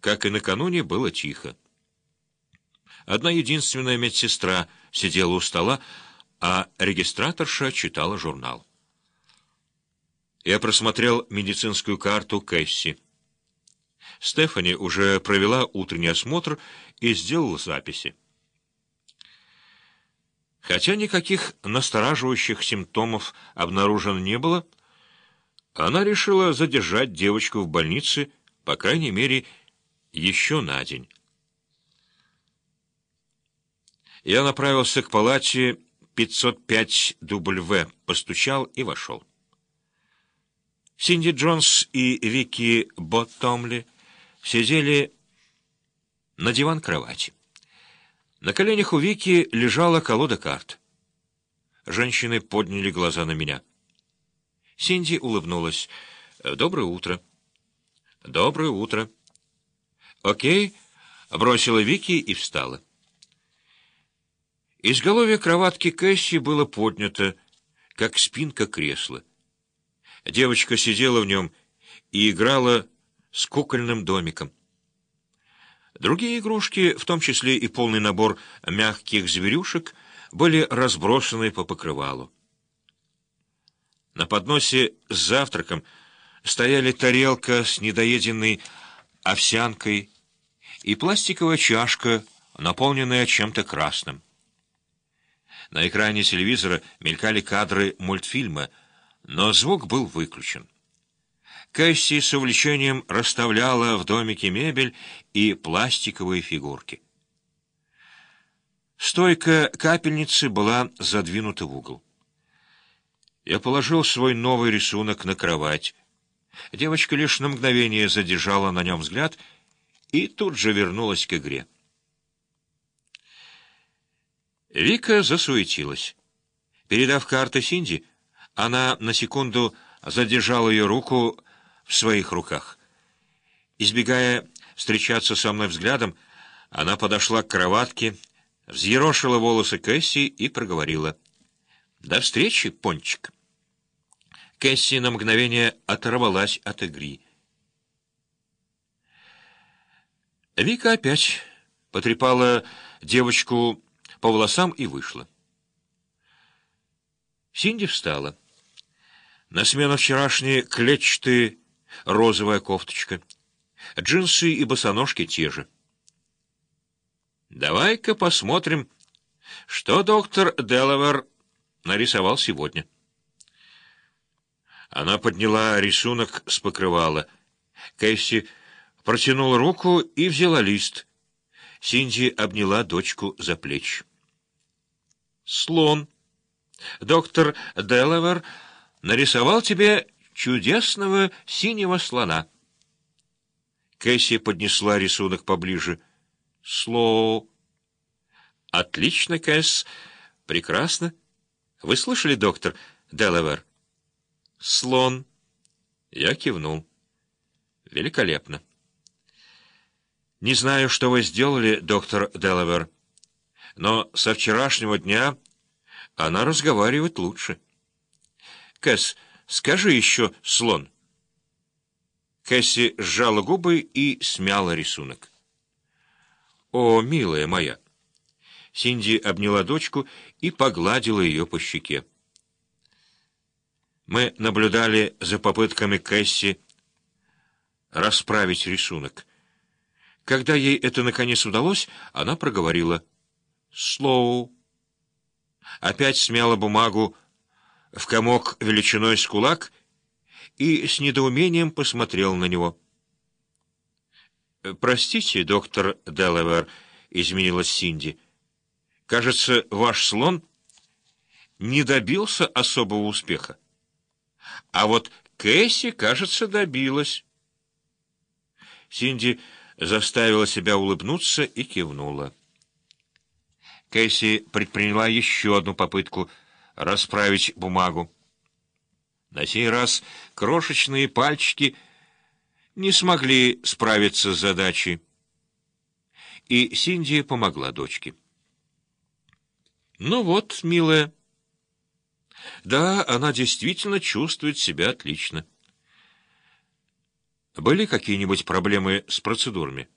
как и накануне, было тихо. Одна единственная медсестра сидела у стола, а регистраторша читала журнал. Я просмотрел медицинскую карту Кэсси. Стефани уже провела утренний осмотр и сделала записи. Хотя никаких настораживающих симптомов обнаружено не было, она решила задержать девочку в больнице, по крайней мере, еще на день. Я направился к палате 505W, постучал и вошел. Синди Джонс и Вики Боттомли сидели на диван-кровати. На коленях у Вики лежала колода карт. Женщины подняли глаза на меня. Синди улыбнулась. «Доброе утро». «Доброе утро». «Окей», — бросила Вики и встала. Изголовье кроватки Кэсси было поднято, как спинка кресла. Девочка сидела в нем и играла с кукольным домиком. Другие игрушки, в том числе и полный набор мягких зверюшек, были разбросаны по покрывалу. На подносе с завтраком стояли тарелка с недоеденной овсянкой и пластиковая чашка, наполненная чем-то красным. На экране телевизора мелькали кадры мультфильма, но звук был выключен. Кэсси с увлечением расставляла в домике мебель и пластиковые фигурки. Стойка капельницы была задвинута в угол. Я положил свой новый рисунок на кровать. Девочка лишь на мгновение задержала на нем взгляд и тут же вернулась к игре. Вика засуетилась. Передав карты Синди, она на секунду задержала ее руку в своих руках. Избегая встречаться со мной взглядом, она подошла к кроватке, взъерошила волосы Кэсси и проговорила: «До встречи, Пончик». Кэсси на мгновение оторвалась от игры. Вика опять потрепала девочку по волосам и вышла. Синди встала. На смену вчерашней клетчатые розовая кофточка. Джинсы и босоножки те же. «Давай-ка посмотрим, что доктор Делавер нарисовал сегодня». Она подняла рисунок с покрывала. Кэсси протянула руку и взяла лист. Синди обняла дочку за плечи. «Слон. Доктор Делавер нарисовал тебе чудесного синего слона». Кэсси поднесла рисунок поближе. «Слоу». «Отлично, Кэс. Прекрасно. Вы слышали, доктор Делавер?» «Слон». Я кивнул. «Великолепно». «Не знаю, что вы сделали, доктор Делавер, но со вчерашнего дня она разговаривает лучше. Кэс, скажи еще «слон». Кэсси сжала губы и смяла рисунок. «О, милая моя!» Синди обняла дочку и погладила ее по щеке. Мы наблюдали за попытками Кэсси расправить рисунок. Когда ей это наконец удалось, она проговорила: «Слоу». Опять смяла бумагу в комок величиной с кулак и с недоумением посмотрел на него. «Простите, доктор Делавер», — изменилась Синди. «Кажется, ваш слон не добился особого успеха. А вот Кэсси, кажется, добилась». Синди заставила себя улыбнуться и кивнула. Кэсси предприняла еще одну попытку расправить бумагу. На сей раз крошечные пальчики не смогли справиться с задачей, и Синди помогла дочке. «Ну вот, милая». Да, она действительно чувствует себя отлично. Были какие-нибудь проблемы с процедурами?